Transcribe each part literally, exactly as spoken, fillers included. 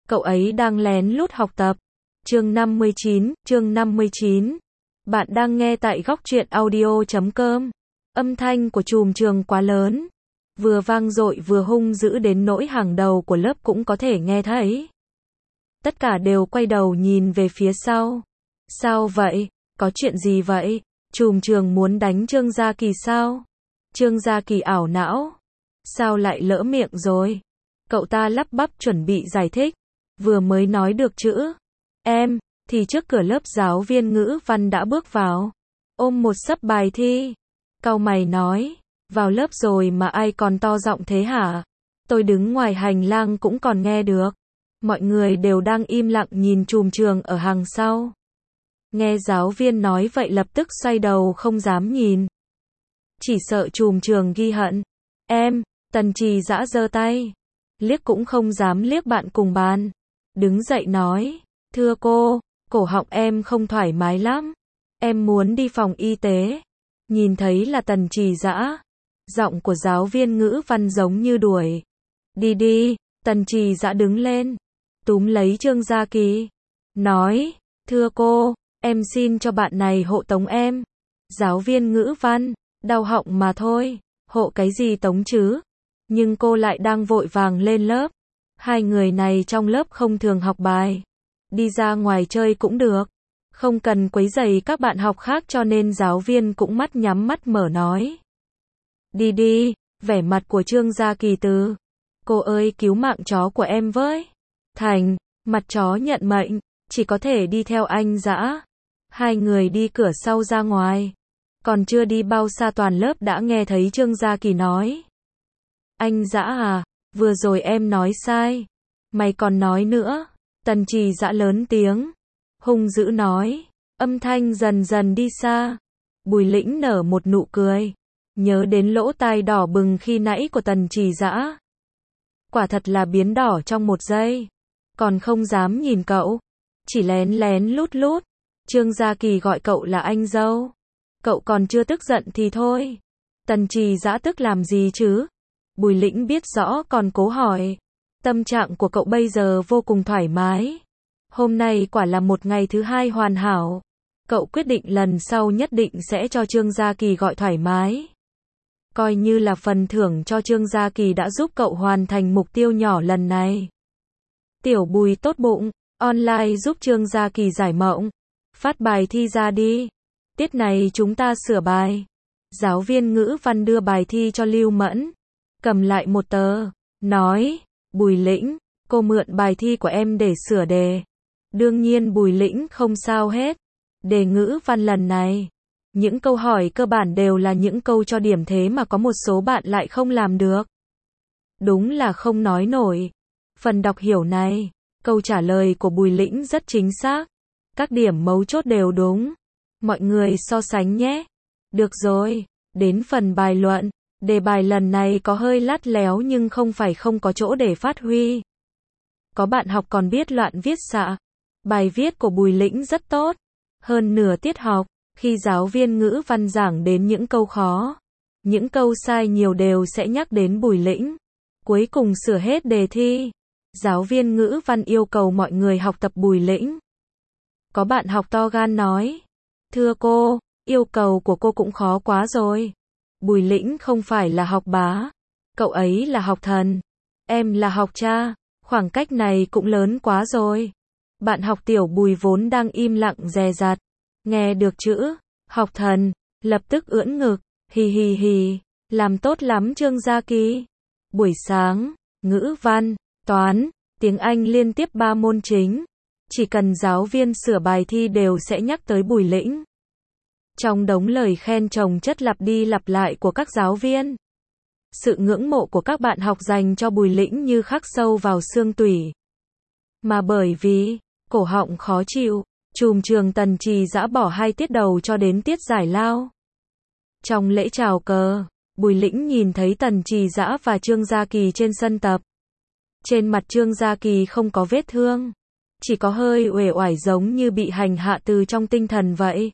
cậu ấy đang lén lút học tập. Chương năm mươi chín, chương năm mươi chín. Bạn đang nghe tại góc truyện audio chấm com. Âm thanh của Trùm Trường quá lớn, vừa vang dội vừa hung dữ đến nỗi hàng đầu của lớp cũng có thể nghe thấy. Tất cả đều quay đầu nhìn về phía sau. Sao vậy? Có chuyện gì vậy? Trùm Trường muốn đánh Trương Gia Kỳ sao? Trương Gia Kỳ ảo não. Sao lại lỡ miệng rồi? Cậu ta lắp bắp chuẩn bị giải thích. Vừa mới nói được chữ em, thì trước cửa lớp giáo viên ngữ văn đã bước vào. Ôm một xấp bài thi. Cau mày nói, vào lớp rồi mà ai còn to giọng thế hả? Tôi đứng ngoài hành lang cũng còn nghe được. Mọi người đều đang im lặng nhìn Trùm Trường ở hàng sau. Nghe giáo viên nói vậy lập tức xoay đầu không dám nhìn. Chỉ sợ Trùm Trường ghi hận. Em, Tần Trì Dã giơ tay. Liếc cũng không dám liếc bạn cùng bàn. Đứng dậy nói, thưa cô, cổ họng em không thoải mái lắm. Em muốn đi phòng y tế. Nhìn thấy là Tần Trì Dã. Giọng của giáo viên ngữ văn giống như đuổi. Đi đi, Tần Trì Dã đứng lên. Túm lấy Trương Gia Kỳ. Nói, thưa cô, em xin cho bạn này hộ tống em. Giáo viên ngữ văn, đau họng mà thôi, hộ cái gì tống chứ? Nhưng cô lại đang vội vàng lên lớp. Hai người này trong lớp không thường học bài. Đi ra ngoài chơi cũng được. Không cần quấy rầy các bạn học khác cho nên giáo viên cũng mắt nhắm mắt mở nói. Đi đi, vẻ mặt của Trương Gia Kỳ từ. Cô ơi cứu mạng chó của em với. Thành, mặt chó nhận mệnh, chỉ có thể đi theo anh Dã. Hai người đi cửa sau ra ngoài. Còn chưa đi bao xa toàn lớp đã nghe thấy Trương Gia Kỳ nói. Anh Dã à, vừa rồi em nói sai. Mày còn nói nữa. Tần Trì Dã lớn tiếng. Hung dữ nói. Âm thanh dần dần đi xa. Bùi Lĩnh nở một nụ cười. Nhớ đến lỗ tai đỏ bừng khi nãy của Tần Trì Dã. Quả thật là biến đỏ trong một giây. Còn không dám nhìn cậu. Chỉ lén lén lút lút. Trương Gia Kỳ gọi cậu là anh dâu. Cậu còn chưa tức giận thì thôi. Tần Trì Dã tức làm gì chứ? Bùi Lĩnh biết rõ còn cố hỏi. Tâm trạng của cậu bây giờ vô cùng thoải mái. Hôm nay quả là một ngày thứ hai hoàn hảo. Cậu quyết định lần sau nhất định sẽ cho Trương Gia Kỳ gọi thoải mái. Coi như là phần thưởng cho Trương Gia Kỳ đã giúp cậu hoàn thành mục tiêu nhỏ lần này. Tiểu Bùi tốt bụng, online giúp Trương Gia Kỳ giải mộng. Phát bài thi ra đi. Tiết này chúng ta sửa bài. Giáo viên ngữ văn đưa bài thi cho Lưu Mẫn. Cầm lại một tờ. Nói, Bùi Lĩnh, cô mượn bài thi của em để sửa đề. Đương nhiên Bùi Lĩnh không sao hết. Đề ngữ văn lần này. Những câu hỏi cơ bản đều là những câu cho điểm thế mà có một số bạn lại không làm được. Đúng là không nói nổi. Phần đọc hiểu này, câu trả lời của Bùi Lĩnh rất chính xác. Các điểm mấu chốt đều đúng. Mọi người so sánh nhé. Được rồi, đến phần bài luận. Đề bài lần này có hơi lắt léo nhưng không phải không có chỗ để phát huy. Có bạn học còn biết loạn viết xạ. Bài viết của Bùi Lĩnh rất tốt. Hơn nửa tiết học, khi giáo viên ngữ văn giảng đến những câu khó, những câu sai nhiều đều sẽ nhắc đến Bùi Lĩnh. Cuối cùng sửa hết đề thi. Giáo viên ngữ văn yêu cầu mọi người học tập Bùi Lĩnh. Có bạn học to gan nói. Thưa cô, yêu cầu của cô cũng khó quá rồi. Bùi Lĩnh không phải là học bá. Cậu ấy là học thần. Em là học cha. Khoảng cách này cũng lớn quá rồi. Bạn học Tiểu Bùi vốn đang im lặng dè dặt. Nghe được chữ học thần, lập tức ưỡn ngực. Hì hì hì. Làm tốt lắm Trương Gia Kỳ. Buổi sáng, ngữ văn, toán, tiếng Anh liên tiếp ba môn chính. Chỉ cần giáo viên sửa bài thi đều sẽ nhắc tới Bùi Lĩnh. Trong đống lời khen chồng chất lặp đi lặp lại của các giáo viên. Sự ngưỡng mộ của các bạn học dành cho Bùi Lĩnh như khắc sâu vào xương tủy. Mà bởi vì cổ họng khó chịu, Trùm Trường Tần Trì Dã bỏ hai tiết đầu cho đến tiết giải lao. Trong lễ chào cờ, Bùi Lĩnh nhìn thấy Tần Trì Dã và Trương Gia Kỳ trên sân tập. Trên mặt Trương Gia Kỳ không có vết thương, chỉ có hơi uể oải giống như bị hành hạ từ trong tinh thần vậy.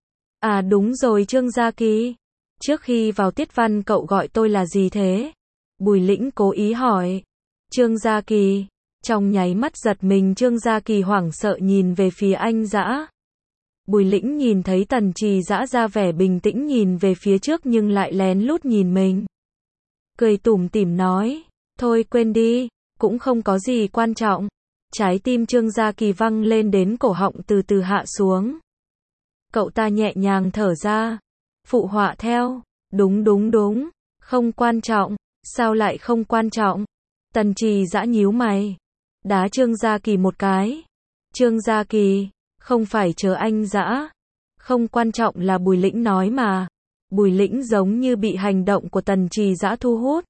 À đúng rồi Trương Gia Kỳ, trước khi vào tiết văn cậu gọi tôi là gì thế? Bùi Lĩnh cố ý hỏi. Trương Gia Kỳ, Trong nháy mắt giật mình Trương Gia Kỳ hoảng sợ nhìn về phía anh Dã. Bùi Lĩnh nhìn thấy Tần Trì Dã ra vẻ bình tĩnh nhìn về phía trước nhưng lại lén lút nhìn mình. Cười tủm tỉm nói, thôi quên đi, cũng không có gì quan trọng. Trái tim Trương Gia Kỳ văng lên đến cổ họng từ từ hạ xuống. Cậu ta nhẹ nhàng thở ra, phụ họa theo, đúng đúng đúng, không quan trọng, sao lại không quan trọng? Tần Trì Dã nhíu mày, đá Trương Gia Kỳ một cái. Trương Gia Kỳ, không phải chờ anh Dã, không quan trọng là Bùi Lĩnh nói mà. Bùi Lĩnh giống như bị hành động của Tần Trì Dã thu hút.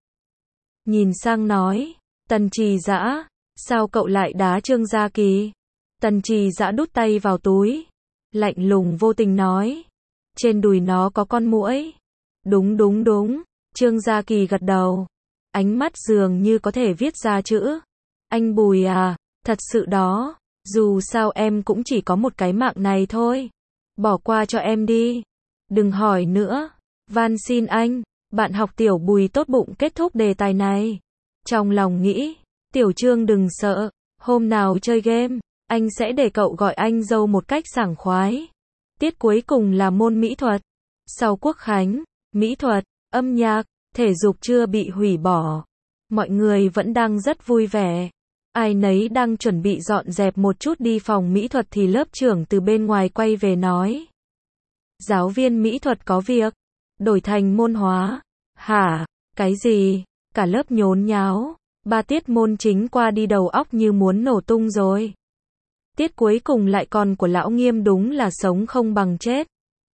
Nhìn sang nói, Tần Trì Dã, sao cậu lại đá Trương Gia Kỳ? Tần Trì Dã đút tay vào túi, lạnh lùng vô tình nói, trên đùi nó có con muỗi. Đúng đúng đúng, Trương Gia Kỳ gật đầu, ánh mắt dường như có thể viết ra chữ. Anh Bùi à, thật sự đó, dù sao em cũng chỉ có một cái mạng này thôi. Bỏ qua cho em đi. Đừng hỏi nữa. Van xin anh. Bạn học tiểu Bùi tốt bụng kết thúc đề tài này. Trong lòng nghĩ, tiểu Trương đừng sợ, hôm nào chơi game, anh sẽ để cậu gọi anh dâu một cách sảng khoái. Tiết cuối cùng là môn mỹ thuật. Sau Quốc khánh, mỹ thuật, âm nhạc, thể dục chưa bị hủy bỏ. Mọi người vẫn đang rất vui vẻ. Ai nấy đang chuẩn bị dọn dẹp một chút đi phòng mỹ thuật thì lớp trưởng từ bên ngoài quay về nói. Giáo viên mỹ thuật có việc. Đổi thành môn hóa. Hả? Cái gì? Cả lớp nhốn nháo. Ba tiết môn chính qua đi đầu óc như muốn nổ tung rồi. Tiết cuối cùng lại còn của lão Nghiêm đúng là sống không bằng chết.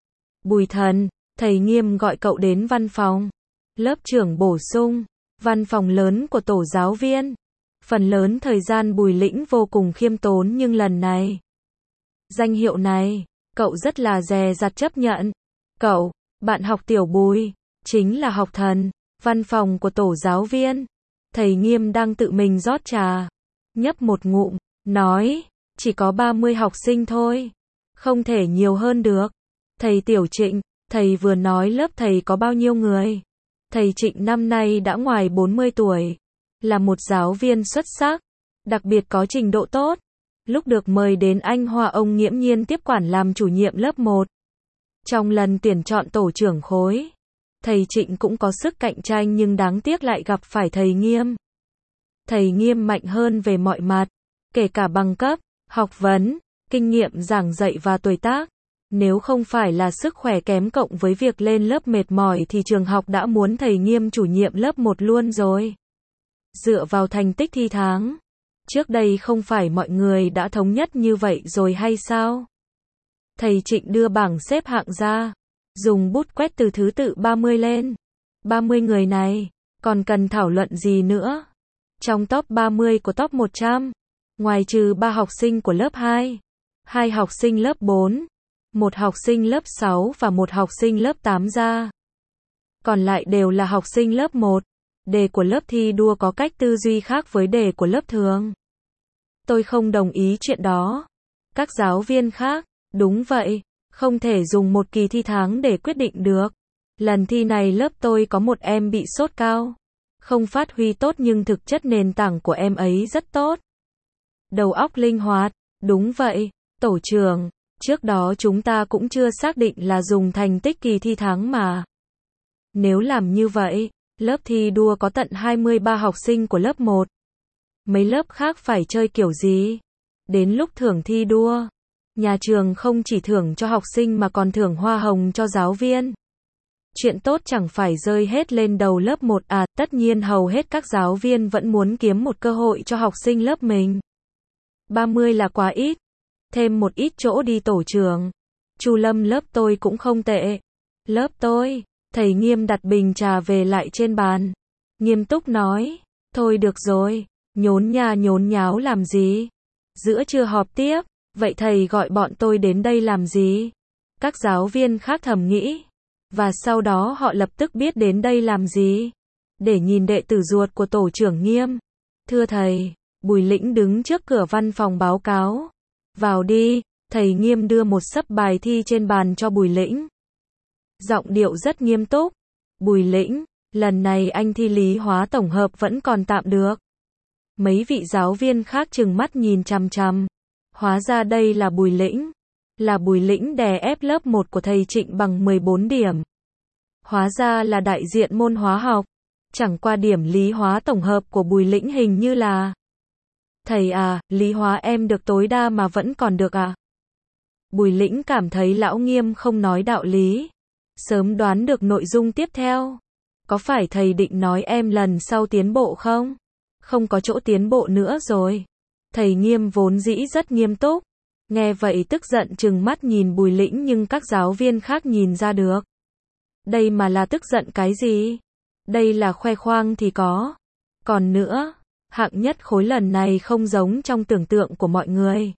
Bùi Thần, thầy Nghiêm gọi cậu đến văn phòng. Lớp trưởng bổ sung. Văn phòng lớn của tổ giáo viên. Phần lớn thời gian Bùi Lĩnh vô cùng khiêm tốn nhưng lần này. Danh hiệu này, cậu rất là dè dặt chấp nhận. Cậu, bạn học tiểu Bùi, chính là học thần, văn phòng của tổ giáo viên. Thầy Nghiêm đang tự mình rót trà. Nhấp một ngụm, nói, chỉ có ba mươi học sinh thôi. Không thể nhiều hơn được. Thầy Tiểu Trịnh, thầy vừa nói lớp thầy có bao nhiêu người. Thầy Trịnh năm nay đã ngoài bốn mươi tuổi. Là một giáo viên xuất sắc, đặc biệt có trình độ tốt. Lúc được mời đến Anh Hoa ông nghiễm nhiên tiếp quản làm chủ nhiệm lớp một. Trong lần tuyển chọn tổ trưởng khối, thầy Trịnh cũng có sức cạnh tranh nhưng đáng tiếc lại gặp phải thầy Nghiêm. Thầy Nghiêm mạnh hơn về mọi mặt, kể cả bằng cấp, học vấn, kinh nghiệm giảng dạy và tuổi tác. Nếu không phải là sức khỏe kém cộng với việc lên lớp mệt mỏi thì trường học đã muốn thầy Nghiêm chủ nhiệm lớp một luôn rồi. Dựa vào thành tích thi tháng, trước đây không phải mọi người đã thống nhất như vậy rồi hay sao? Thầy Trịnh đưa bảng xếp hạng ra, dùng bút quét từ thứ tự ba mươi lên. ba mươi người này, còn cần thảo luận gì nữa? Trong top ba mươi của top một trăm, ngoài trừ ba học sinh của lớp hai, hai học sinh lớp bốn, một học sinh lớp sáu và một học sinh lớp tám ra. Còn lại đều là học sinh lớp một. Đề của lớp thi đua có cách tư duy khác với đề của lớp thường. Tôi không đồng ý chuyện đó. Các giáo viên khác, đúng vậy, không thể dùng một kỳ thi tháng để quyết định được. Lần thi này lớp tôi có một em bị sốt cao. Không phát huy tốt nhưng thực chất nền tảng của em ấy rất tốt. Đầu óc linh hoạt, đúng vậy, tổ trưởng, trước đó chúng ta cũng chưa xác định là dùng thành tích kỳ thi tháng mà. Nếu làm như vậy, lớp thi đua có tận hai mươi ba học sinh của lớp một. Mấy lớp khác phải chơi kiểu gì? Đến lúc thưởng thi đua, nhà trường không chỉ thưởng cho học sinh mà còn thưởng hoa hồng cho giáo viên. Chuyện tốt chẳng phải rơi hết lên đầu lớp một à, tất nhiên hầu hết các giáo viên vẫn muốn kiếm một cơ hội cho học sinh lớp mình. ba mươi là quá ít. Thêm một ít chỗ đi tổ trưởng. Chu Lâm lớp tôi cũng không tệ. Lớp tôi, thầy Nghiêm đặt bình trà về lại trên bàn. Nghiêm túc nói, thôi được rồi, nhốn nha nhốn nháo làm gì? Giữa trưa họp tiếp, vậy thầy gọi bọn tôi đến đây làm gì? Các giáo viên khác thầm nghĩ. Và sau đó họ lập tức biết đến đây làm gì? Để nhìn đệ tử ruột của tổ trưởng Nghiêm. Thưa thầy, Bùi Lĩnh đứng trước cửa văn phòng báo cáo. Vào đi, thầy Nghiêm đưa một xấp bài thi trên bàn cho Bùi Lĩnh. Giọng điệu rất nghiêm túc. Bùi Lĩnh, lần này anh thi lý hóa tổng hợp vẫn còn tạm được. Mấy vị giáo viên khác trừng mắt nhìn chằm chằm. Hóa ra đây là Bùi Lĩnh. Là Bùi Lĩnh đè ép lớp một của thầy Trịnh bằng mười bốn điểm. Hóa ra là đại diện môn hóa học. Chẳng qua điểm lý hóa tổng hợp của Bùi Lĩnh hình như là. Thầy à, lý hóa em được tối đa mà vẫn còn được à? Bùi Lĩnh cảm thấy lão Nghiêm không nói đạo lý. Sớm đoán được nội dung tiếp theo. Có phải thầy định nói em lần sau tiến bộ không? Không có chỗ tiến bộ nữa rồi. Thầy Nghiêm vốn dĩ rất nghiêm túc. Nghe vậy tức giận trừng mắt nhìn Bùi Lĩnh, nhưng các giáo viên khác nhìn ra được. Đây mà là tức giận cái gì? Đây là khoe khoang thì có. Còn nữa, hạng nhất khối lần này không giống trong tưởng tượng của mọi người.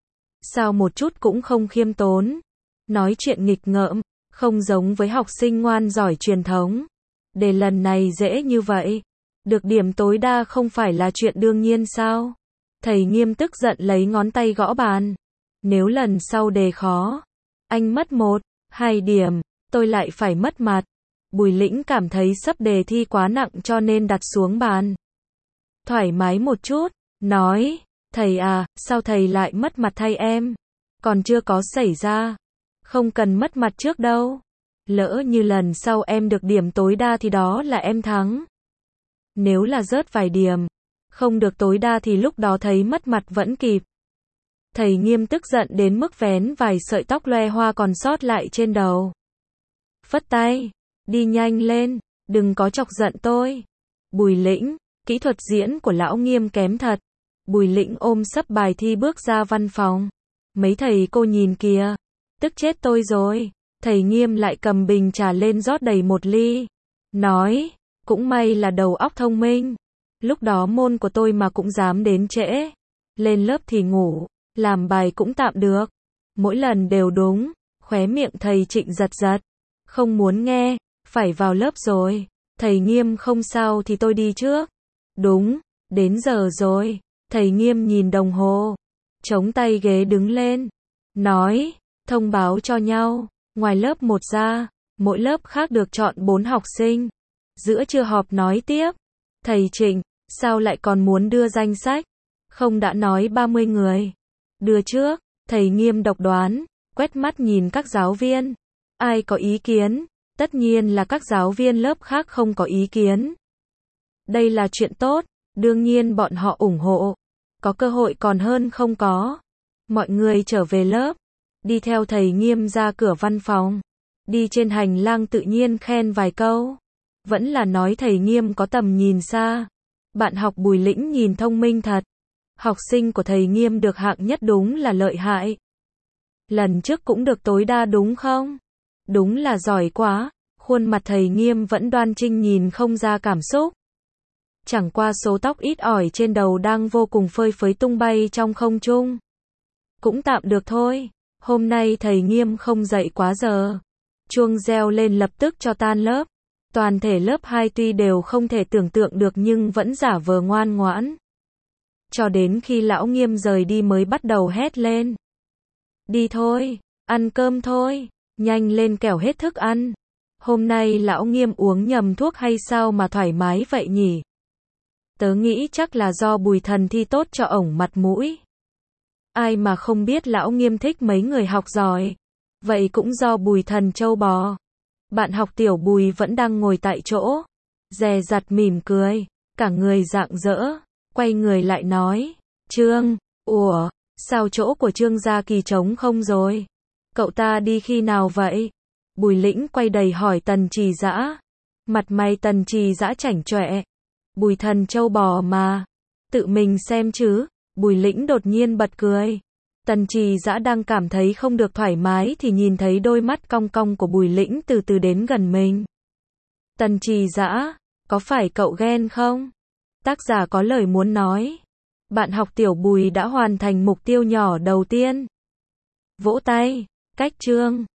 Sao một chút cũng không khiêm tốn. Nói chuyện nghịch ngợm, không giống với học sinh ngoan giỏi truyền thống. Đề lần này dễ như vậy. Được điểm tối đa không phải là chuyện đương nhiên sao? Thầy Nghiêm tức giận lấy ngón tay gõ bàn. Nếu lần sau đề khó, anh mất một, hai điểm, tôi lại phải mất mặt. Bùi Lĩnh cảm thấy sắp đề thi quá nặng cho nên đặt xuống bàn. Thoải mái một chút, nói, thầy à, sao thầy lại mất mặt thay em? Còn chưa có xảy ra. Không cần mất mặt trước đâu. Lỡ như lần sau em được điểm tối đa thì đó là em thắng. Nếu là rớt vài điểm, không được tối đa thì lúc đó thấy mất mặt vẫn kịp. Thầy Nghiêm tức giận đến mức vén vài sợi tóc loe hoa còn sót lại trên đầu. Phất tay, đi nhanh lên, đừng có chọc giận tôi. Bùi Lĩnh, kỹ thuật diễn của lão Nghiêm kém thật. Bùi Lĩnh ôm sấp bài thi bước ra văn phòng. Mấy thầy cô nhìn kìa, tức chết tôi rồi. Thầy Nghiêm lại cầm bình trà lên rót đầy một ly. Nói, cũng may là đầu óc thông minh. Lúc đó môn của tôi mà cũng dám đến trễ. Lên lớp thì ngủ, làm bài cũng tạm được. Mỗi lần đều đúng. Khóe miệng thầy Trịnh giật giật. Không muốn nghe, phải vào lớp rồi. Thầy Nghiêm không sao thì tôi đi trước. Đúng, đến giờ rồi. Thầy Nghiêm nhìn đồng hồ. Chống tay ghế đứng lên. Nói, thông báo cho nhau. Ngoài lớp một ra, mỗi lớp khác được chọn bốn học sinh. Giữa trưa họp nói tiếp. Thầy Trịnh, sao lại còn muốn đưa danh sách? Không đã nói ba mươi người. Đưa trước, thầy Nghiêm độc đoán, quét mắt nhìn các giáo viên. Ai có ý kiến? Tất nhiên là các giáo viên lớp khác không có ý kiến. Đây là chuyện tốt, đương nhiên bọn họ ủng hộ. Có cơ hội còn hơn không có. Mọi người trở về lớp. Đi theo thầy Nghiêm ra cửa văn phòng. Đi trên hành lang tự nhiên khen vài câu. Vẫn là nói thầy Nghiêm có tầm nhìn xa. Bạn học Bùi Lĩnh nhìn thông minh thật. Học sinh của thầy Nghiêm được hạng nhất đúng là lợi hại. Lần trước cũng được tối đa đúng không? Đúng là giỏi quá. Khuôn mặt thầy Nghiêm vẫn đoan chinh nhìn không ra cảm xúc. Chẳng qua số tóc ít ỏi trên đầu đang vô cùng phơi phới tung bay trong không trung. Cũng tạm được thôi. Hôm nay thầy Nghiêm không dậy quá giờ. Chuông reo lên lập tức cho tan lớp. Toàn thể lớp hai tuy đều không thể tưởng tượng được nhưng vẫn giả vờ ngoan ngoãn. Cho đến khi lão Nghiêm rời đi mới bắt đầu hét lên. Đi thôi, ăn cơm thôi, nhanh lên kẻo hết thức ăn. Hôm nay lão Nghiêm uống nhầm thuốc hay sao mà thoải mái vậy nhỉ? Tớ nghĩ chắc là do Bùi Thần thi tốt cho ổng mặt mũi. Ai mà không biết lão Nghiêm thích mấy người học giỏi. Vậy cũng do Bùi Thần trâu bò. Bạn học tiểu Bùi vẫn đang ngồi tại chỗ. Dè dặt mỉm cười. Cả người rạng rỡ. Quay người lại nói. Trương, ủa, sao chỗ của Trương Gia Kỳ trống không rồi? Cậu ta đi khi nào vậy? Bùi Lĩnh quay đầy hỏi Tần Trì Dã. Mặt mày Tần Trì Dã chảnh chọe. Bùi Thần trâu bò mà. Tự mình xem chứ. Bùi Lĩnh đột nhiên bật cười. Tần Trì Dã đang cảm thấy không được thoải mái thì nhìn thấy đôi mắt cong cong của Bùi Lĩnh từ từ đến gần mình. Tần Trì Dã, có phải cậu ghen không? Tác giả có lời muốn nói. Bạn học tiểu Bùi đã hoàn thành mục tiêu nhỏ đầu tiên. Vỗ tay, cách chương.